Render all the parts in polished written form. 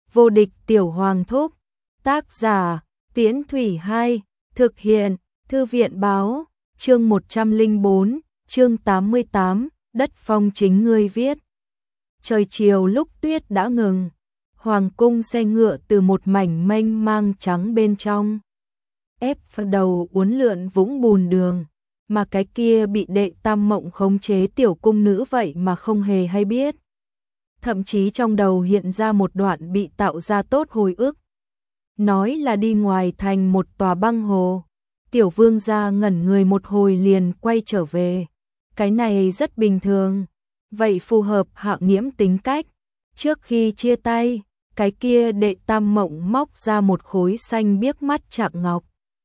Vô địch tiểu hoàng thúc. Tác giả, Tiễn Thủy 2, thực hiện, Thư viện báo, chương 104, chương 88, đất phong chính ngươi viết. Trời chiều lúc tuyết đã ngừng, hoàng cung xe ngựa từ một mảnh mênh mang trắng bên trong. Ép đầu uốn lượn vũng bùn đường, mà cái kia bị Đệ Tam Mộng khống chế tiểu cung nữ vậy mà không hề hay biết. Thậm chí trong đầu hiện ra một đoạn bị tạo ra tốt hồi ức. Nói là đi ngoài thành một tòa băng hồ. Tiểu vương gia ngẩn người một hồi liền quay trở về. Cái này rất bình thường. Vậy phù hợp Hạ Nghiễm tính cách. Trước khi chia tay, cái kia Đệ Tam Mộng móc ra một khối xanh biếc mắt chạm ngọc.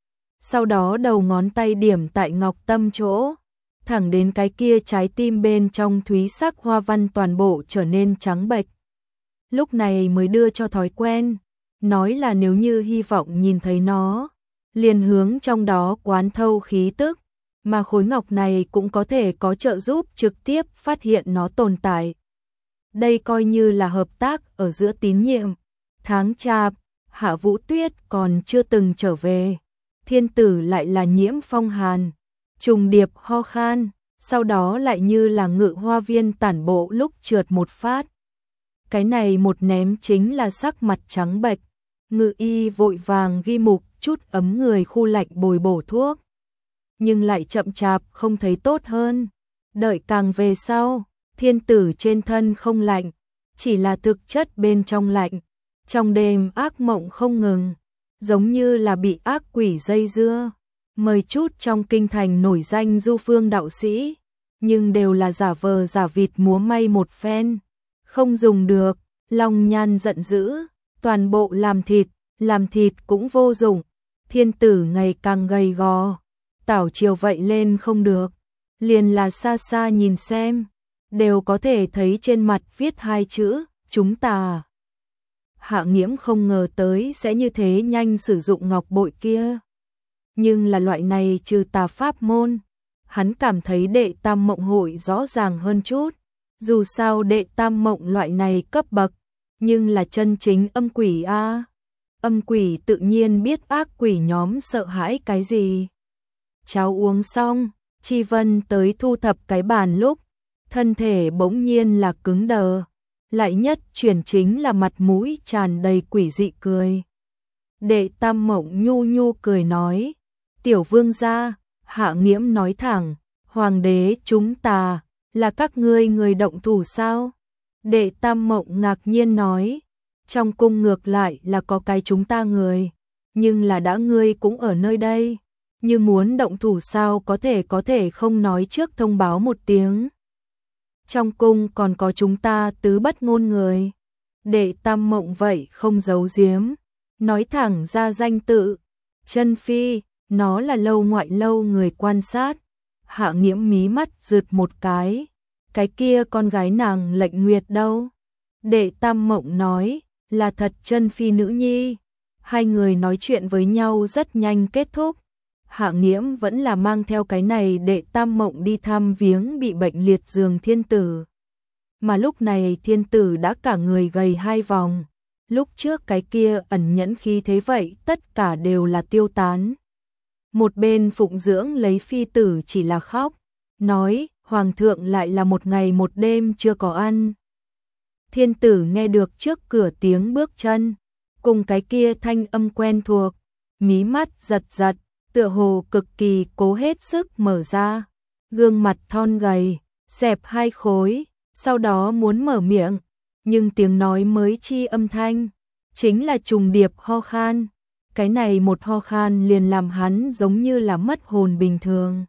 Sau đó đầu ngón tay điểm tại ngọc tâm chỗ, thẳng đến cái kia trái tim bên trong thúy sắc hoa văn toàn bộ trở nên trắng bệch. Lúc này mới đưa cho thói quen, nói là nếu như hy vọng nhìn thấy nó, liền hướng trong đó quán thâu khí tức, mà khối ngọc này cũng có thể có trợ giúp trực tiếp phát hiện nó tồn tại. Đây coi như là hợp tác ở giữa tín nhiệm. Tháng Chạp, Hạ Vũ Tuyết còn chưa từng trở về. Thiên tử lại là nhiễm phong hàn, trùng điệp ho khan, sau đó lại như là ngự hoa viên tản bộ lúc trượt một phát. Cái này một ném chính là sắc mặt trắng bệch, ngự y vội vàng ghi mục chút ấm người khu lạnh bồi bổ thuốc. Nhưng lại chậm chạp không thấy tốt hơn, đợi càng về sau, thiên tử trên thân không lạnh, chỉ là thực chất bên trong lạnh, trong đêm ác mộng không ngừng. Giống như là bị ác quỷ dây dưa, mời chút trong kinh thành nổi danh du phương đạo sĩ, nhưng đều là giả vờ giả vịt múa may một phen, không dùng được. Long Nhan giận dữ, toàn bộ làm thịt cũng vô dụng. Thiên tử ngày càng gầy gò, tảo chiều vậy lên không được, liền là xa xa nhìn xem, đều có thể thấy trên mặt viết hai chữ, chúng ta. Hạ Nghiễm không ngờ tới sẽ như thế nhanh sử dụng ngọc bội kia. Nhưng là loại này trừ tà pháp môn, hắn cảm thấy Đệ Tam Mộng hội rõ ràng hơn chút. Dù sao Đệ Tam Mộng loại này cấp bậc, nhưng là chân chính âm quỷ a. Âm quỷ tự nhiên biết ác quỷ nhóm sợ hãi cái gì. Cháo uống xong, Chi Vân tới thu thập cái bàn lúc, thân thể bỗng nhiên là cứng đờ. Lại nhất chuyển chính là mặt mũi tràn đầy quỷ dị cười. Đệ Tam Mộng nhu nhu cười nói, tiểu vương gia. Hạ Nghiễm nói thẳng, hoàng đế chúng ta, là các ngươi người động thủ sao? Đệ Tam Mộng ngạc nhiên nói, trong cung ngược lại là có cái chúng ta người, nhưng là đã ngươi cũng ở nơi đây, như muốn động thủ sao có thể không nói trước thông báo một tiếng. Trong cung còn có chúng ta tứ bất ngôn người. Đệ Tam Mộng vậy không giấu giếm, nói thẳng ra danh tự. Chân Phi, nó là lâu ngoại lâu người quan sát. Hạ Nghiễm mí mắt rượt một cái kia con gái nàng Lệnh Nguyệt đâu? Đệ Tam Mộng nói, là thật Chân Phi nữ nhi. Hai người nói chuyện với nhau rất nhanh kết thúc. Hạ Nghiễm vẫn là mang theo cái này Đệ Tam Mộng đi thăm viếng bị bệnh liệt giường thiên tử. Mà lúc này thiên tử đã cả người gầy hai vòng. Lúc trước cái kia ẩn nhẫn khí thế vậy tất cả đều là tiêu tán. Một bên phụng dưỡng lấy phi tử chỉ là khóc, nói hoàng thượng lại là một ngày một đêm chưa có ăn. Thiên tử nghe được trước cửa tiếng bước chân, cùng cái kia thanh âm quen thuộc, mí mắt giật giật. Tựa hồ cực kỳ cố hết sức mở ra, gương mặt thon gầy, xẹp hai khối, sau đó muốn mở miệng, nhưng tiếng nói mới chi âm thanh, chính là trùng điệp ho khan. Cái này một ho khan liền làm hắn giống như là mất hồn bình thường.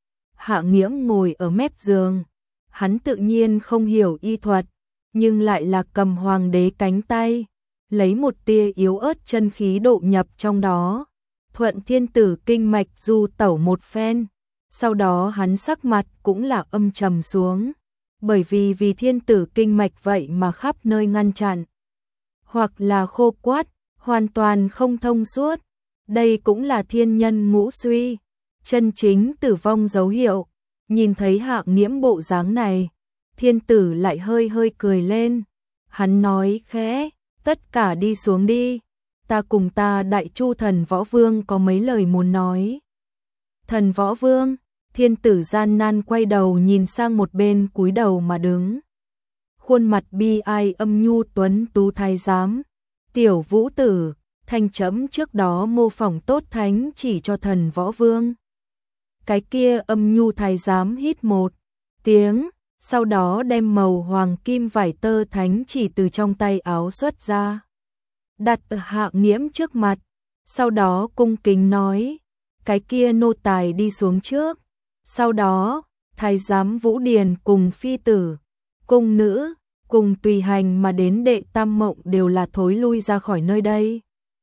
Hạ Nghiễm ngồi ở mép giường, hắn tự nhiên không hiểu y thuật, nhưng lại là cầm hoàng đế cánh tay, lấy một tia yếu ớt chân khí độ nhập trong đó. Thuận thiên tử kinh mạch du tẩu một phen, sau đó hắn sắc mặt cũng là âm trầm xuống, bởi vì thiên tử kinh mạch vậy mà khắp nơi ngăn chặn, hoặc là khô quắt, hoàn toàn không thông suốt. Đây cũng là thiên nhân ngũ suy, chân chính tử vong dấu hiệu. Nhìn thấy Hạ Nghiễm bộ dáng này, thiên tử lại hơi hơi cười lên, hắn nói khẽ, tất cả đi xuống đi, ta cùng ta Đại Chu Thần Võ Vương có mấy lời muốn nói. Thần Võ Vương, thiên tử gian nan quay đầu nhìn sang một bên cúi đầu mà đứng. Khuôn mặt bi ai âm nhu tuấn tú thái giám, tiểu vũ tử, thanh chấm trước đó mô phỏng tốt thánh chỉ cho Thần Võ Vương. Cái kia âm nhu thái giám hít một tiếng, sau đó đem màu hoàng kim vải tơ thánh chỉ từ trong tay áo xuất ra, đặt ở Hạ Nghiễm trước mặt, sau đó cung kính nói, cái kia nô tài đi xuống trước. Sau đó, thái giám Vũ Điền cùng phi tử, cung nữ, cùng tùy hành mà đến Đệ Tam Mộng đều là thối lui ra khỏi nơi đây.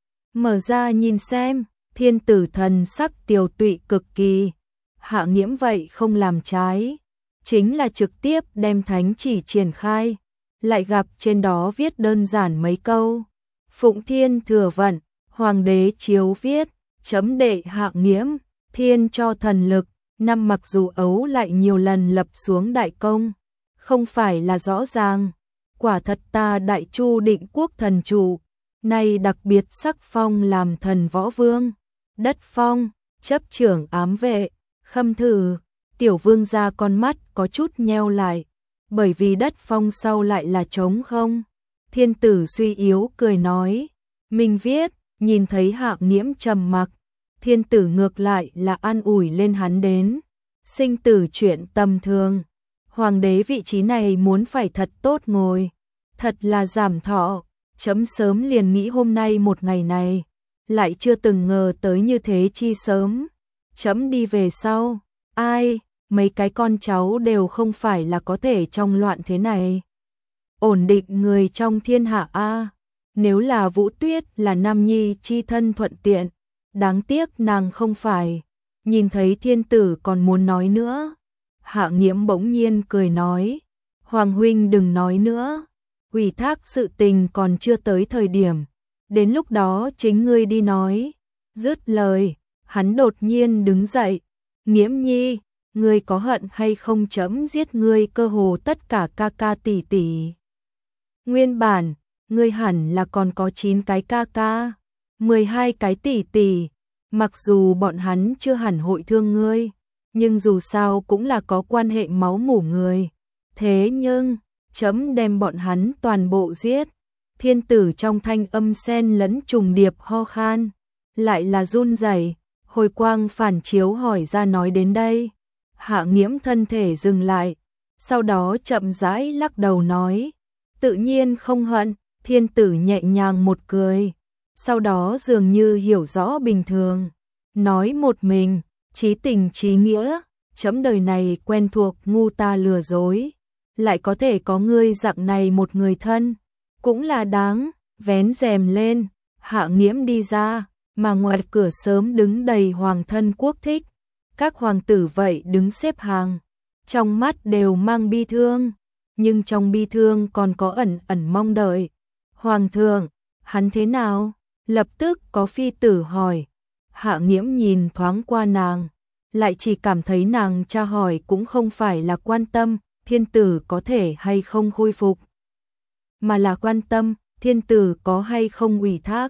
Mở ra nhìn xem, thiên tử thần sắc tiều tụy cực kỳ. Hạ Nghiễm vậy không làm trái, chính là trực tiếp đem thánh chỉ triển khai, lại gặp trên đó viết đơn giản mấy câu. Phụng thiên thừa vận, hoàng đế chiếu viết, chấm đệ Hạ Nghiễm, thiên cho thần lực, năm mặc dù ấu lại nhiều lần lập xuống đại công, không phải là rõ ràng, quả thật ta Đại Chu định quốc thần chủ, nay đặc biệt sắc phong làm Thần Võ Vương, đất phong, chấp trưởng ám vệ, khâm thử, tiểu vương gia con mắt có chút nheo lại, bởi vì đất phong sau lại là trống không. Thiên tử suy yếu cười nói, mình viết, nhìn thấy Hạ Nghiễm trầm mặc, thiên tử ngược lại là an ủi lên hắn đến. Sinh tử chuyện tầm thường, hoàng đế vị trí này muốn phải thật tốt ngồi, thật là giảm thọ, chấm sớm liền nghĩ hôm nay một ngày này, lại chưa từng ngờ tới như thế chi sớm, chấm đi về sau, ai, mấy cái con cháu đều không phải là có thể trong loạn thế này. Ổn định người trong thiên hạ a, nếu là Vũ Tuyết là nam nhi chi thân thuận tiện, đáng tiếc nàng không phải. Nhìn thấy thiên tử còn muốn nói nữa, Hạ Nghiễm bỗng nhiên cười nói, Hoàng huynh đừng nói nữa, ủy thác sự tình còn chưa tới thời điểm, đến lúc đó chính ngươi đi nói. Dứt lời, hắn đột nhiên đứng dậy, Nghiễm nhi, ngươi có hận hay không chấm giết ngươi cơ hồ tất cả ca ca tỷ tỷ. Nguyên bản, ngươi hẳn là còn có 9 cái ca ca, 12 cái tỷ tỷ. Mặc dù bọn hắn chưa hẳn hội thương ngươi, nhưng dù sao cũng là có quan hệ máu mủ người. Thế nhưng, chấm đem bọn hắn toàn bộ giết. Thiên tử trong thanh âm xen lẫn trùng điệp ho khan, lại là run rẩy, hồi quang phản chiếu hỏi ra nói đến đây. Hạ Nghiễm thân thể dừng lại, sau đó chậm rãi lắc đầu nói, tự nhiên không hận. Thiên tử nhẹ nhàng một cười, sau đó dường như hiểu rõ bình thường, nói một mình, chí tình chí nghĩa, chấm đời này quen thuộc ngu ta lừa dối, lại có thể có ngươi dạng này một người thân, cũng là đáng. Vén rèm lên, Hạ Nghiễm đi ra, mà ngoài cửa sớm đứng đầy hoàng thân quốc thích, các hoàng tử vậy đứng xếp hàng, trong mắt đều mang bi thương, nhưng trong bi thương còn có ẩn ẩn mong đợi. Hoàng thượng, hắn thế nào? Lập tức có phi tử hỏi. Hạ Nghiễm nhìn thoáng qua nàng, lại chỉ cảm thấy nàng tra hỏi cũng không phải là quan tâm thiên tử có thể hay không khôi phục, mà là quan tâm thiên tử có hay không ủy thác.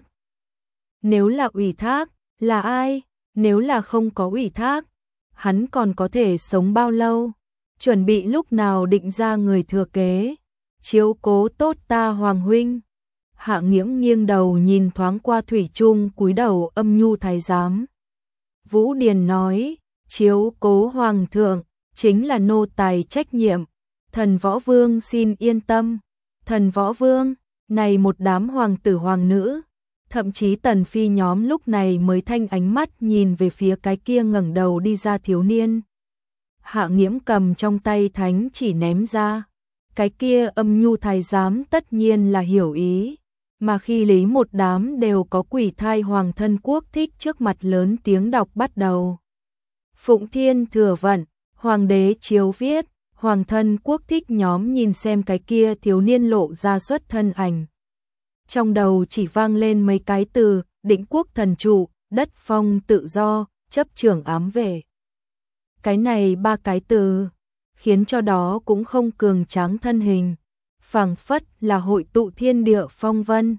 Nếu là ủy thác, là ai? Nếu là không có ủy thác, hắn còn có thể sống bao lâu? Chuẩn bị lúc nào định ra người thừa kế? Chiếu cố tốt ta Hoàng huynh. Hạ Nghiễm nghiêng đầu nhìn thoáng qua thủy chung cúi đầu âm nhu thái giám. Vũ Điền nói, chiếu cố hoàng thượng, chính là nô tài trách nhiệm. Thần Võ Vương xin yên tâm. Thần Võ Vương, này một đám hoàng tử hoàng nữ, thậm chí tần phi nhóm lúc này mới thanh ánh mắt nhìn về phía cái kia ngẩng đầu đi ra thiếu niên. Hạ Nghiễm cầm trong tay thánh chỉ ném ra. Cái kia âm nhu thái giám tất nhiên là hiểu ý. Mà khi lý một đám đều có quỷ thai hoàng thân quốc thích trước mặt lớn tiếng đọc bắt đầu. Phụng thiên thừa vận, hoàng đế chiếu viết, hoàng thân quốc thích nhóm nhìn xem cái kia thiếu niên lộ ra xuất thân ảnh. Trong đầu chỉ vang lên mấy cái từ, định quốc thần trụ, đất phong tự do, chấp trưởng ám vệ. Cái này 3 cái từ, khiến cho đó cũng không cường tráng thân hình, phảng phất là hội tụ thiên địa phong vân,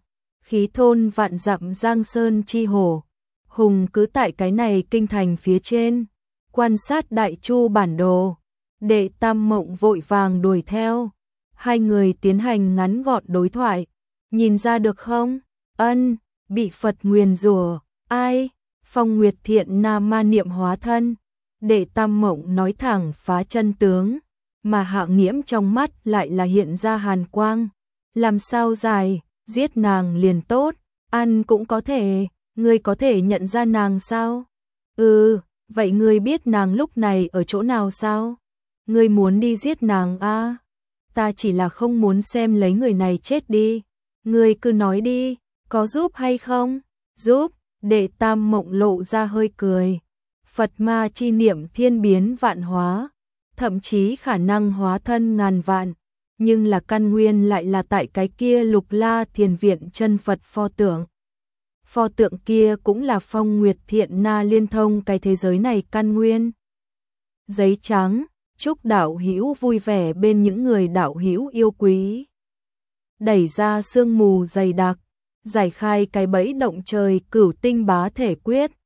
khí thôn vạn dặm giang sơn chi hổ. Hùng cứ tại cái này kinh thành phía trên, quan sát đại chu bản đồ. Đệ Tam Mộng vội vàng đuổi theo. Hai người tiến hành ngắn gọn đối thoại. Nhìn ra được không? Ân, bị Phật nguyền rủa. Ai? Phong Nguyệt Thiện Na ma niệm hóa thân. Đệ Tam Mộng nói thẳng phá chân tướng, mà Hạ Nghiễm trong mắt lại là hiện ra hàn quang. Làm sao giải, giết nàng liền tốt, ăn cũng có thể, ngươi có thể nhận ra nàng sao? Ừ, vậy ngươi biết nàng lúc này ở chỗ nào sao? Ngươi muốn đi giết nàng à? Ta chỉ là không muốn xem lấy người này chết đi. Ngươi cứ nói đi, có giúp hay không? Giúp, Đệ Tam Mộng lộ ra hơi cười. Phật ma chi niệm thiên biến vạn hóa, thậm chí khả năng hóa thân ngàn vạn, nhưng là căn nguyên lại là tại cái kia Lục La Thiền Viện chân Phật pho tượng. Pho tượng kia cũng là Phong Nguyệt Thiện Na liên thông cái thế giới này căn nguyên. Giấy trắng, chúc đạo hữu vui vẻ bên những người đạo hữu yêu quý. Đẩy ra sương mù dày đặc, giải khai cái bẫy động trời Cửu Tinh Bá Thể Quyết.